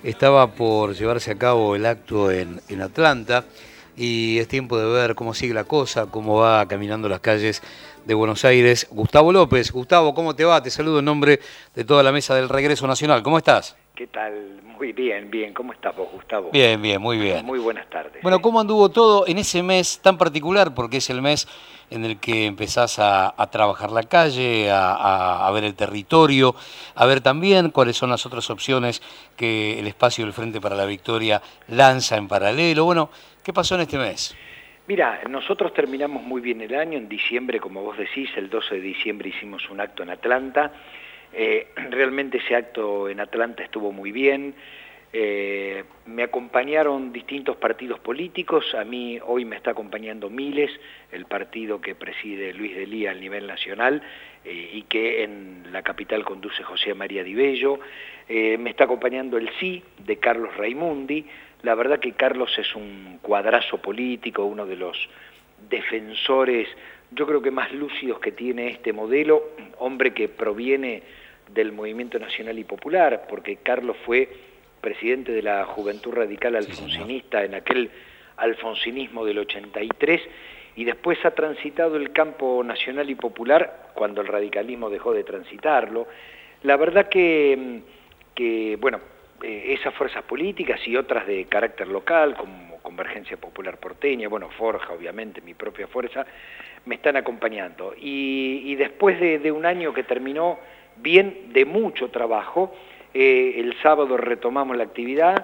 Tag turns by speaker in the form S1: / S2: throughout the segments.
S1: estaba por llevarse a cabo el acto en Atlanta y es tiempo de ver cómo sigue la cosa, cómo va caminando las calles de Buenos Aires. Gustavo López, Gustavo, ¿cómo te va? Te saludo en nombre de toda la mesa del Regreso Nacional. ¿Cómo estás?
S2: ¿Qué tal? Muy bien, bien. ¿Cómo estás vos, Gustavo?
S1: Bien, bien, muy bien.
S2: Muy buenas tardes.
S1: Bueno, ¿cómo anduvo todo en ese mes tan particular? Porque es el mes en el que empezás a trabajar la calle, a ver el territorio, a ver también cuáles son las otras opciones que el espacio del Frente para la Victoria lanza en paralelo. Bueno, ¿qué pasó en este mes?
S2: Mira, nosotros terminamos muy bien el año. En diciembre, como vos decís, el 12 de diciembre hicimos un acto en Atlanta. Realmente ese acto en Atlanta estuvo muy bien. Me acompañaron distintos partidos políticos. A mí hoy me está acompañando Miles, el partido que preside Luis de Lía a nivel nacional y que en la capital conduce José María Di Bello. Me está acompañando el Sí de Carlos Raimundi. La verdad que Carlos es un cuadrazo político, uno de los defensores, yo creo que más lúcidos que tiene este modelo, hombre que proviene del Movimiento Nacional y Popular, porque Carlos fue presidente de la Juventud Radical Alfonsinista en aquel alfonsinismo del 83, y después ha transitado el campo nacional y popular cuando el radicalismo dejó de transitarlo. La verdad que bueno, esas fuerzas políticas y otras de carácter local, como Convergencia Popular Porteña, bueno, Forja, obviamente, mi propia fuerza, me están acompañando. Y después de un año que terminó bien, de mucho trabajo, el sábado retomamos la actividad,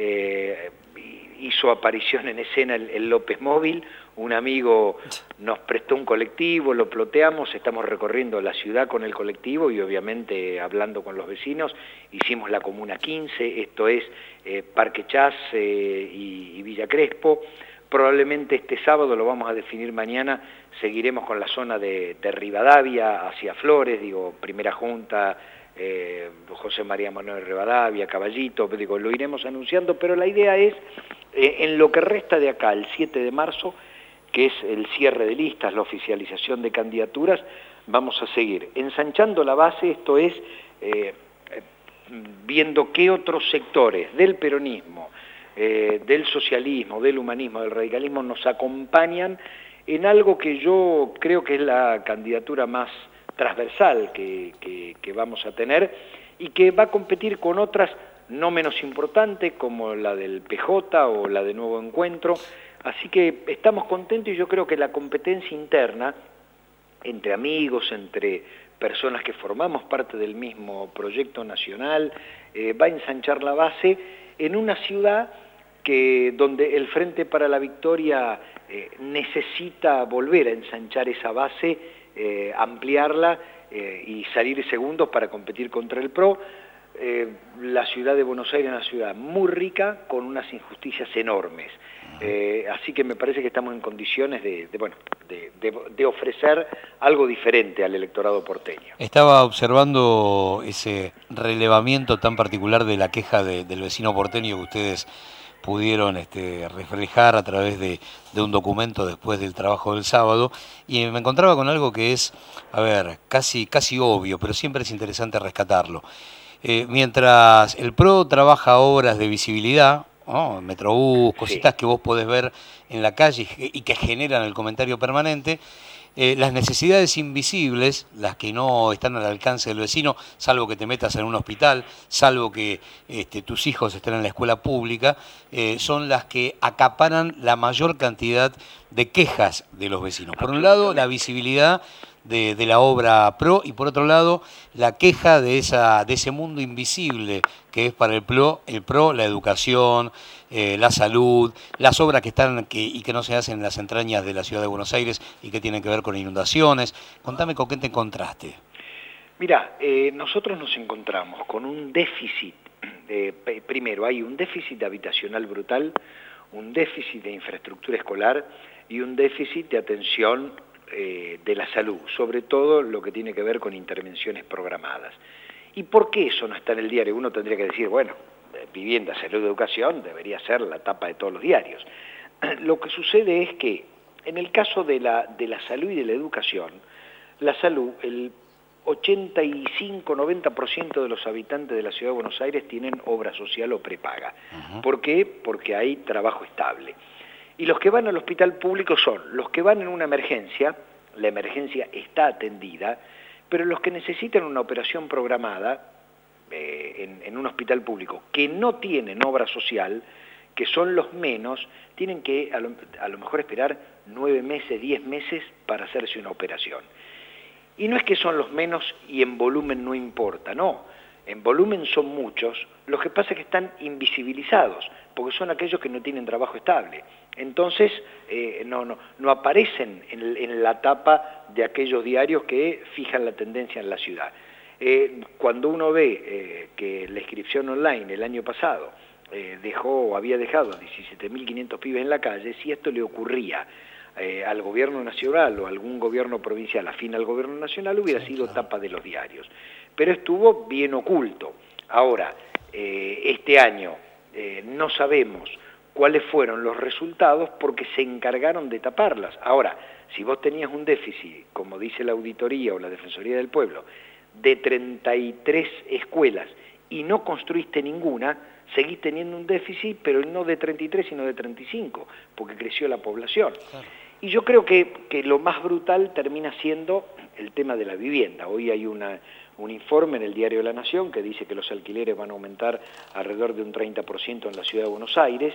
S2: hizo aparición en escena el López Móvil, un amigo nos prestó un colectivo, lo ploteamos, estamos recorriendo la ciudad con el colectivo y obviamente hablando con los vecinos, hicimos la Comuna 15, esto es Parque Chas y Villa Crespo. Probablemente este sábado, lo vamos a definir mañana, seguiremos con la zona de Rivadavia hacia Flores, digo, Primera Junta, José María Manuel Rivadavia, Caballito, digo, lo iremos anunciando, pero la idea es, en lo que resta de acá, el 7 de marzo, que es el cierre de listas, la oficialización de candidaturas, vamos a seguir ensanchando la base, esto es, viendo qué otros sectores del peronismo, del socialismo, del humanismo, del radicalismo nos acompañan en algo que yo creo que es la candidatura más transversal que vamos a tener y que va a competir con otras no menos importantes como la del PJ o la de Nuevo Encuentro. Así que estamos contentos y yo creo que la competencia interna entre amigos, entre personas que formamos parte del mismo proyecto nacional, va a ensanchar la base en una ciudad donde el Frente para la Victoria necesita volver a ensanchar esa base, ampliarla y salir segundos para competir contra el PRO. La ciudad de Buenos Aires es una ciudad muy rica, con unas injusticias enormes. Así que me parece que estamos en condiciones de ofrecer algo diferente al electorado porteño.
S1: Estaba observando ese relevamiento tan particular de la queja del vecino porteño que ustedes pudieron reflejar a través de un documento después del trabajo del sábado, y me encontraba con algo que es, a ver, casi obvio, pero siempre es interesante rescatarlo. Mientras el PRO trabaja obras de visibilidad, ¿no? Metrobús, cositas
S2: Sí.
S1: que vos podés ver en la calle y que generan el comentario permanente, las necesidades invisibles, las que no están al alcance del vecino, salvo que te metas en un hospital, salvo que tus hijos estén en la escuela pública, son las que acaparan la mayor cantidad de quejas de los vecinos. Por un lado, la visibilidad de la obra PRO y por otro lado, la queja de ese mundo invisible que es para el PRO la educación, la salud, las obras que están y que no se hacen en las entrañas de la ciudad de Buenos Aires y que tienen que ver con inundaciones. Contame con qué te encontraste.
S2: Mira, nosotros nos encontramos con un déficit, primero hay un déficit habitacional brutal, un déficit de infraestructura escolar y un déficit de atención de la salud, sobre todo lo que tiene que ver con intervenciones programadas. ¿Y por qué eso no está en el diario? Uno tendría que decir, bueno, vivienda, salud, educación debería ser la tapa de todos los diarios. Lo que sucede es que en el caso de la salud y de la educación, la salud, 85-90% de los habitantes de la Ciudad de Buenos Aires tienen obra social o prepaga. ¿Por qué? Porque hay trabajo estable. Y los que van al hospital público son los que van en una emergencia, la emergencia está atendida, pero los que necesitan una operación programada en un hospital público que no tienen obra social, que son los menos, tienen que a lo mejor esperar 9 meses, 10 meses para hacerse una operación. Y no es que son los menos y en volumen no importa, no. En volumen son muchos, lo que pasa es que están invisibilizados, porque son aquellos que no tienen trabajo estable. Entonces, no aparecen en la tapa de aquellos diarios que fijan la tendencia en la ciudad. Cuando uno ve que la inscripción online el año pasado había dejado a 17.500 pibes en la calle, si esto le ocurría al gobierno nacional o algún gobierno provincial afín al gobierno nacional, hubiera sido tapa de los diarios. Pero estuvo bien oculto. Ahora, este año no sabemos cuáles fueron los resultados porque se encargaron de taparlas. Ahora, si vos tenías un déficit, como dice la Auditoría o la Defensoría del Pueblo, de 33 escuelas y no construiste ninguna, seguís teniendo un déficit, pero no de 33, sino de 35, porque creció la población. Claro. Y yo creo que lo más brutal termina siendo el tema de la vivienda. Hoy hay un informe en el Diario de la Nación que dice que los alquileres van a aumentar alrededor de un 30% en la Ciudad de Buenos Aires,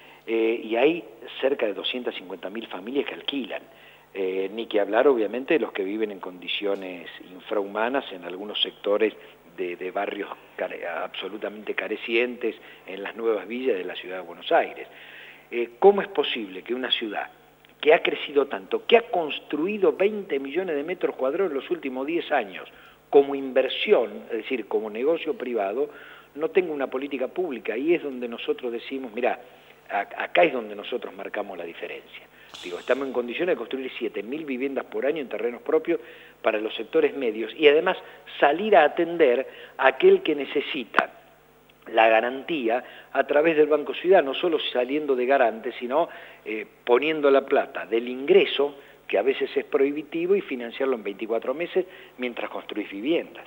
S2: y hay cerca de 250.000 familias que alquilan. Ni que hablar, obviamente, de los que viven en condiciones infrahumanas en algunos sectores de barrios absolutamente carecientes en las nuevas villas de la Ciudad de Buenos Aires. ¿Cómo es posible que una ciudad que ha crecido tanto, que ha construido 20 millones de metros cuadrados en los últimos 10 años, como inversión, es decir, como negocio privado, no tenga una política pública? Y es donde nosotros decimos, mirá, acá es donde nosotros marcamos la diferencia. Digo, estamos en condiciones de construir 7.000 viviendas por año en terrenos propios para los sectores medios y además salir a atender a aquel que necesita la garantía a través del Banco Ciudad, no solo saliendo de garante, sino poniendo la plata del ingreso, que a veces es prohibitivo, y financiarlo en 24 meses mientras construís viviendas.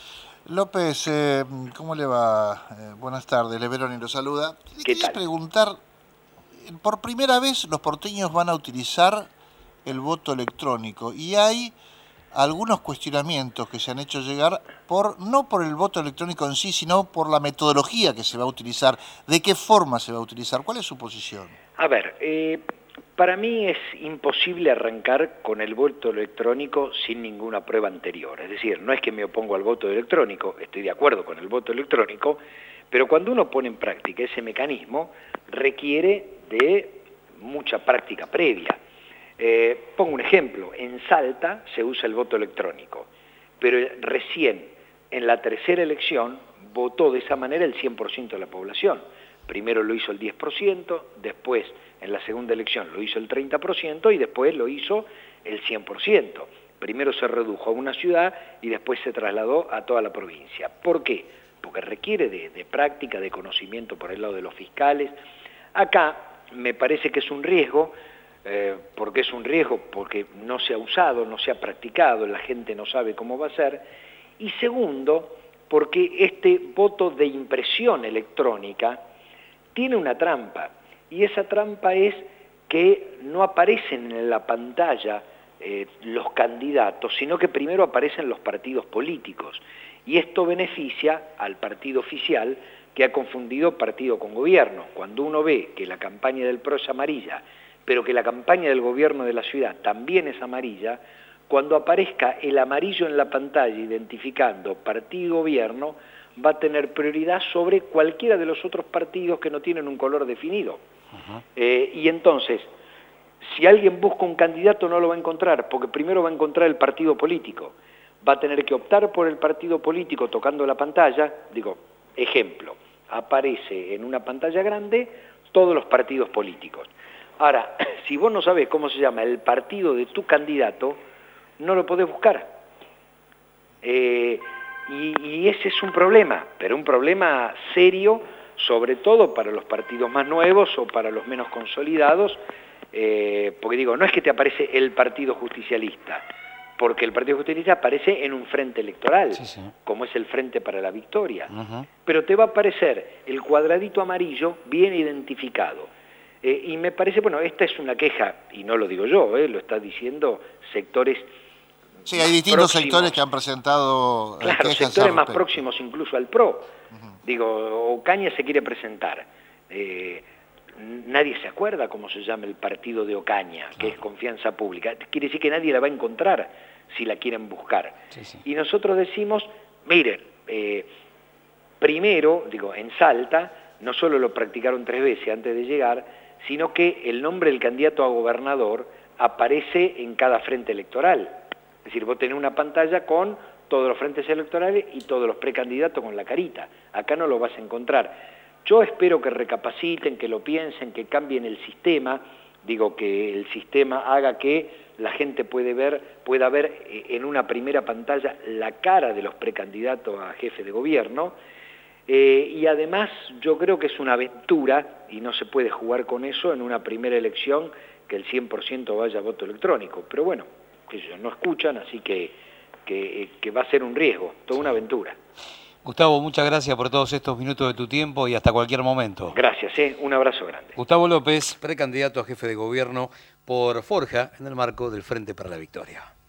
S3: López, ¿cómo le va? Buenas tardes, Leveroni lo saluda. Le quería preguntar, por primera vez los porteños van a utilizar el voto electrónico y hay algunos cuestionamientos que se han hecho llegar no por el voto electrónico en sí, sino por la metodología que se va a utilizar. ¿De qué forma se va a utilizar? ¿Cuál es su posición?
S2: A ver, para mí es imposible arrancar con el voto electrónico sin ninguna prueba anterior. Es decir, no es que me opongo al voto electrónico, estoy de acuerdo con el voto electrónico, pero cuando uno pone en práctica ese mecanismo, requiere de mucha práctica previa. Pongo un ejemplo, en Salta se usa el voto electrónico, pero recién en la tercera elección votó de esa manera el 100% de la población. Primero lo hizo el 10%, después en la segunda elección lo hizo el 30% y después lo hizo el 100%. Primero se redujo a una ciudad y después se trasladó a toda la provincia. ¿Por qué? Porque requiere de práctica, de conocimiento por el lado de los fiscales. Acá me parece que es un riesgo. ¿Por qué es un riesgo? Porque no se ha usado, no se ha practicado, la gente no sabe cómo va a ser. Y segundo, porque este voto de impresión electrónica tiene una trampa, y esa trampa es que no aparecen en la pantalla los candidatos, sino que primero aparecen los partidos políticos, y esto beneficia al partido oficial, que ha confundido partido con gobierno. Cuando uno ve que la campaña del PRO es amarilla, pero que la campaña del gobierno de la ciudad también es amarilla, cuando aparezca el amarillo en la pantalla identificando partido y gobierno, va a tener prioridad sobre cualquiera de los otros partidos que no tienen un color definido. Y entonces, si alguien busca un candidato no lo va a encontrar, porque primero va a encontrar el partido político. Va a tener que optar por el partido político tocando la pantalla. Digo, ejemplo, aparece en una pantalla grande todos los partidos políticos. Ahora, si vos no sabés cómo se llama el partido de tu candidato, no lo podés buscar. Y ese es un problema, pero un problema serio, sobre todo para los partidos más nuevos o para los menos consolidados, porque digo, no es que te aparece el partido justicialista, porque el Partido Justicialista aparece en un frente electoral,
S1: Sí, sí.
S2: como es el Frente para la Victoria.
S1: Ujú.
S2: Pero te va a aparecer el cuadradito amarillo bien identificado. Y me parece, bueno, esta es una queja, y no lo digo yo, lo está diciendo sectores
S3: Sí, hay distintos
S2: próximos,
S3: sectores que han presentado
S2: claro,
S3: quejas al
S2: sectores más
S3: respecto.
S2: próximos incluso al PRO. Digo, Ocaña se quiere presentar. Nadie se acuerda cómo se llama el partido de Ocaña, que es Confianza Pública. Quiere decir que nadie la va a encontrar si la quieren buscar.
S1: Sí, sí.
S2: Y nosotros decimos, miren, primero, digo, en Salta, no solo lo practicaron 3 veces antes de llegar, sino que el nombre del candidato a gobernador aparece en cada frente electoral. Es decir, vos tenés una pantalla con todos los frentes electorales y todos los precandidatos con la carita. Acá no lo vas a encontrar. Yo espero que recapaciten, que lo piensen, que cambien el sistema, digo, que el sistema haga que la gente pueda ver en una primera pantalla la cara de los precandidatos a jefe de gobierno, y además yo creo que es una aventura, y no se puede jugar con eso en una primera elección, que el 100% vaya a voto electrónico, pero bueno, que ellos no escuchan, así que va a ser un riesgo, toda una aventura.
S1: Gustavo, muchas gracias por todos estos minutos de tu tiempo y hasta cualquier momento.
S2: Gracias, un abrazo grande.
S1: Gustavo López, precandidato a jefe de gobierno por Forja en el marco del Frente para la Victoria.